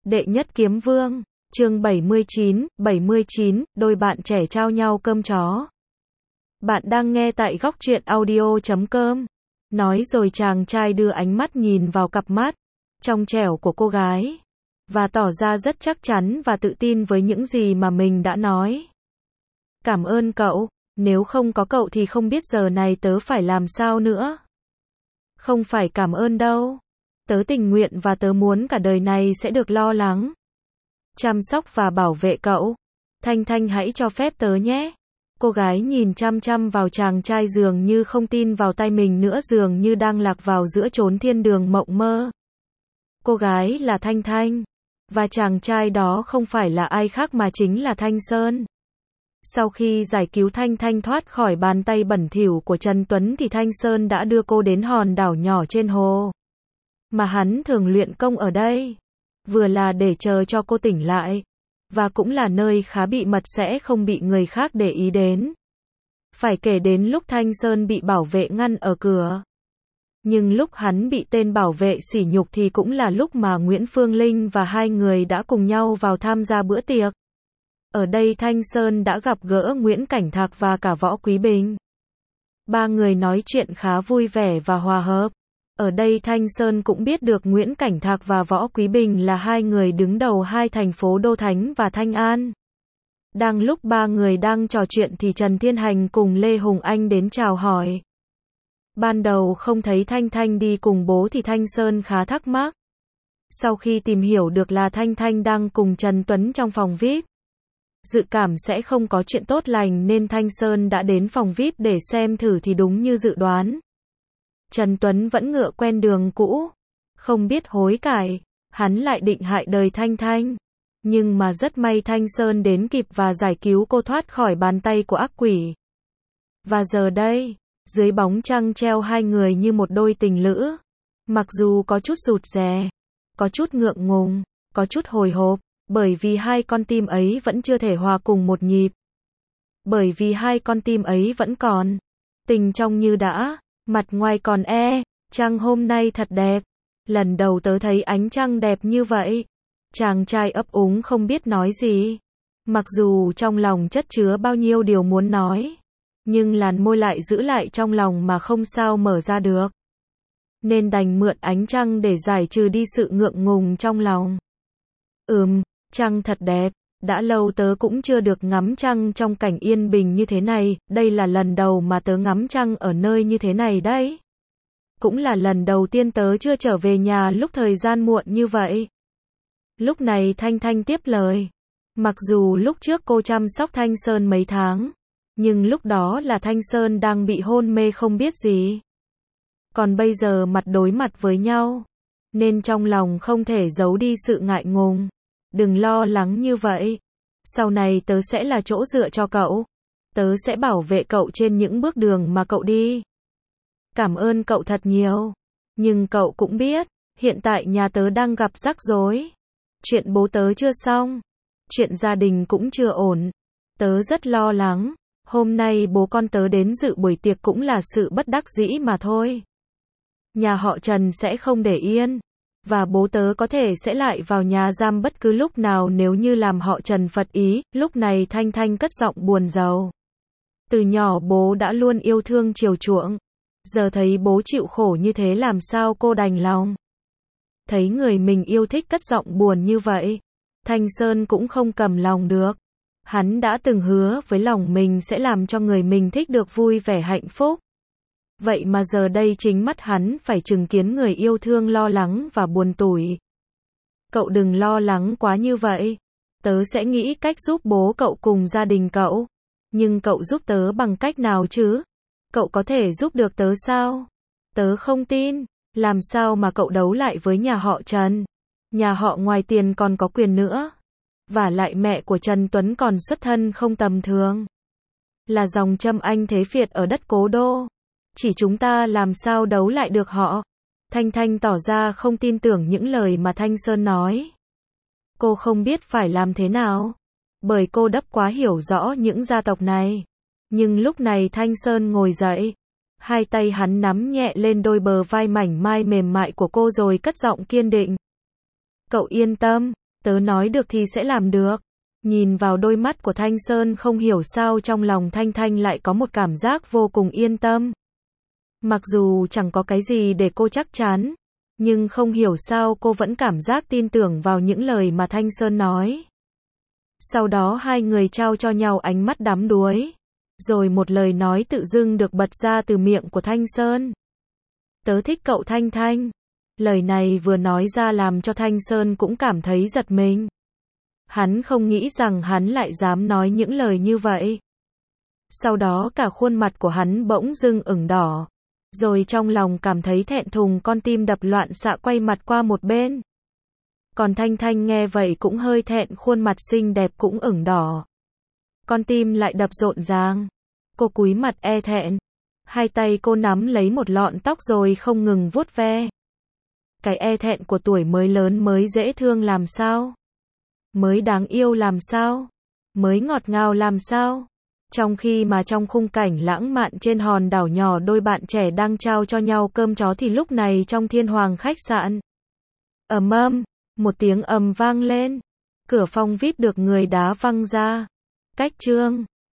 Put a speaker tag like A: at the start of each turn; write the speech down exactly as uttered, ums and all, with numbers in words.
A: Đệ nhất kiếm vương, chương bảy mươi chín, bảy mươi chín, đôi bạn trẻ trao nhau cơm chó. Bạn đang nghe tại góc truyện audio chấm com. Nói rồi chàng trai đưa ánh mắt nhìn vào cặp mắt trong trẻo của cô gái, và tỏ ra rất chắc chắn và tự tin với những gì mà mình đã nói. Cảm ơn cậu, nếu không có cậu thì không biết giờ này tớ phải làm sao nữa. Không phải cảm ơn đâu. Tớ tình nguyện và tớ muốn cả đời này sẽ được lo lắng, chăm sóc và bảo vệ cậu. Thanh Thanh hãy cho phép tớ nhé. Cô gái nhìn chăm chăm vào chàng trai dường như không tin vào tay mình nữa, dường như đang lạc vào giữa chốn thiên đường mộng mơ. Cô gái là Thanh Thanh, và chàng trai đó không phải là ai khác mà chính là Thanh Sơn. Sau khi giải cứu Thanh Thanh thoát khỏi bàn tay bẩn thỉu của Trần Tuấn thì Thanh Sơn đã đưa cô đến hòn đảo nhỏ trên hồ mà hắn thường luyện công ở đây, vừa là để chờ cho cô tỉnh lại, và cũng là nơi khá bí mật sẽ không bị người khác để ý đến. Phải kể đến lúc Thanh Sơn bị bảo vệ ngăn ở cửa. Nhưng lúc hắn bị tên bảo vệ sỉ nhục thì cũng là lúc mà Nguyễn Phương Linh và hai người đã cùng nhau vào tham gia bữa tiệc. Ở đây Thanh Sơn đã gặp gỡ Nguyễn Cảnh Thạc và cả Võ Quý Bình. Ba người nói chuyện khá vui vẻ và hòa hợp. Ở đây Thanh Sơn cũng biết được Nguyễn Cảnh Thạc và Võ Quý Bình là hai người đứng đầu hai thành phố Đô Thánh và Thanh An. Đang lúc ba người đang trò chuyện thì Trần Thiên Hành cùng Lê Hùng Anh đến chào hỏi. Ban đầu không thấy Thanh Thanh đi cùng bố thì Thanh Sơn khá thắc mắc. Sau khi tìm hiểu được là Thanh Thanh đang cùng Trần Tuấn trong phòng vi ai pi, dự cảm sẽ không có chuyện tốt lành nên Thanh Sơn đã đến phòng vi ai pi để xem thử thì đúng như dự đoán. Trần Tuấn vẫn ngựa quen đường cũ, không biết hối cải, hắn lại định hại đời Thanh Thanh. Nhưng mà rất may Thanh Sơn đến kịp và giải cứu cô thoát khỏi bàn tay của ác quỷ. Và giờ đây, dưới bóng trăng treo hai người như một đôi tình lữ. Mặc dù có chút rụt rè, có chút ngượng ngùng, có chút hồi hộp, bởi vì hai con tim ấy vẫn chưa thể hòa cùng một nhịp. Bởi vì hai con tim ấy vẫn còn tình trong như đã. Mặt ngoài còn e, trăng hôm nay thật đẹp. Lần đầu tớ thấy ánh trăng đẹp như vậy. Chàng trai ấp úng không biết nói gì. Mặc dù trong lòng chất chứa bao nhiêu điều muốn nói, nhưng làn môi lại giữ lại trong lòng mà không sao mở ra được. Nên đành mượn ánh trăng để giải trừ đi sự ngượng ngùng trong lòng. Ừm, trăng thật đẹp. Đã lâu tớ cũng chưa được ngắm trăng trong cảnh yên bình như thế này, đây là lần đầu mà tớ ngắm trăng ở nơi như thế này đấy. Cũng là lần đầu tiên tớ chưa trở về nhà lúc thời gian muộn như vậy. Lúc này Thanh Thanh tiếp lời. Mặc dù lúc trước cô chăm sóc Thanh Sơn mấy tháng, nhưng lúc đó là Thanh Sơn đang bị hôn mê không biết gì. Còn bây giờ mặt đối mặt với nhau, nên trong lòng không thể giấu đi sự ngại ngùng. Đừng lo lắng như vậy. Sau này tớ sẽ là chỗ dựa cho cậu. Tớ sẽ bảo vệ cậu trên những bước đường mà cậu đi. Cảm ơn cậu thật nhiều. Nhưng cậu cũng biết, hiện tại nhà tớ đang gặp rắc rối. Chuyện bố tớ chưa xong. Chuyện gia đình cũng chưa ổn. Tớ rất lo lắng. Hôm nay bố con tớ đến dự buổi tiệc cũng là sự bất đắc dĩ mà thôi. Nhà họ Trần sẽ không để yên. Và bố tớ có thể sẽ lại vào nhà giam bất cứ lúc nào nếu như làm họ Trần phật ý. Lúc này Thanh Thanh cất giọng buồn rầu. Từ nhỏ bố đã luôn yêu thương chiều chuộng. Giờ thấy bố chịu khổ như thế làm sao cô đành lòng. Thấy người mình yêu thích cất giọng buồn như vậy, Thanh Sơn cũng không cầm lòng được. Hắn đã từng hứa với lòng mình sẽ làm cho người mình thích được vui vẻ hạnh phúc. Vậy mà giờ đây chính mắt hắn phải chứng kiến người yêu thương lo lắng và buồn tủi. Cậu đừng lo lắng quá như vậy. Tớ sẽ nghĩ cách giúp bố cậu cùng gia đình cậu. Nhưng cậu giúp tớ bằng cách nào chứ? Cậu có thể giúp được tớ sao? Tớ không tin. Làm sao mà cậu đấu lại với nhà họ Trần? Nhà họ ngoài tiền còn có quyền nữa. Và lại mẹ của Trần Tuấn còn xuất thân không tầm thường. Là dòng Trâm Anh thế Việt ở đất Cố Đô. Chỉ chúng ta làm sao đấu lại được họ? Thanh Thanh tỏ ra không tin tưởng những lời mà Thanh Sơn nói. Cô không biết phải làm thế nào. Bởi cô đắp quá hiểu rõ những gia tộc này. Nhưng lúc này Thanh Sơn ngồi dậy. Hai tay hắn nắm nhẹ lên đôi bờ vai mảnh mai mềm mại của cô rồi cất giọng kiên định. Cậu yên tâm, Tớ nói được thì sẽ làm được. Nhìn vào đôi mắt của Thanh Sơn không hiểu sao trong lòng Thanh Thanh lại có một cảm giác vô cùng yên tâm. Mặc dù chẳng có cái gì để cô chắc chắn, nhưng không hiểu sao cô vẫn cảm giác tin tưởng vào những lời mà Thanh Sơn nói. Sau đó hai người trao cho nhau ánh mắt đắm đuối. Rồi một lời nói tự dưng được bật ra từ miệng của Thanh Sơn. Tớ thích cậu Thanh Thanh. Lời này vừa nói ra làm cho Thanh Sơn cũng cảm thấy giật mình. Hắn không nghĩ rằng hắn lại dám nói những lời như vậy. Sau đó cả khuôn mặt của hắn bỗng dưng ửng đỏ. Rồi trong lòng cảm thấy thẹn thùng, con tim đập loạn xạ quay mặt qua một bên. Còn Thanh Thanh nghe vậy cũng hơi thẹn, khuôn mặt xinh đẹp cũng ửng đỏ. Con tim lại đập rộn ràng. Cô cúi mặt e thẹn. Hai tay cô nắm lấy một lọn tóc rồi không ngừng vuốt ve. Cái e thẹn của tuổi mới lớn mới dễ thương làm sao? Mới đáng yêu làm sao? Mới ngọt ngào làm sao? Trong khi mà trong khung cảnh lãng mạn trên hòn đảo nhỏ đôi bạn trẻ đang trao cho nhau cơm chó thì lúc này trong Thiên Hoàng khách sạn. Ầm ầm, một tiếng ầm vang lên. Cửa phòng vi ai pi được người đá văng ra. Cách chương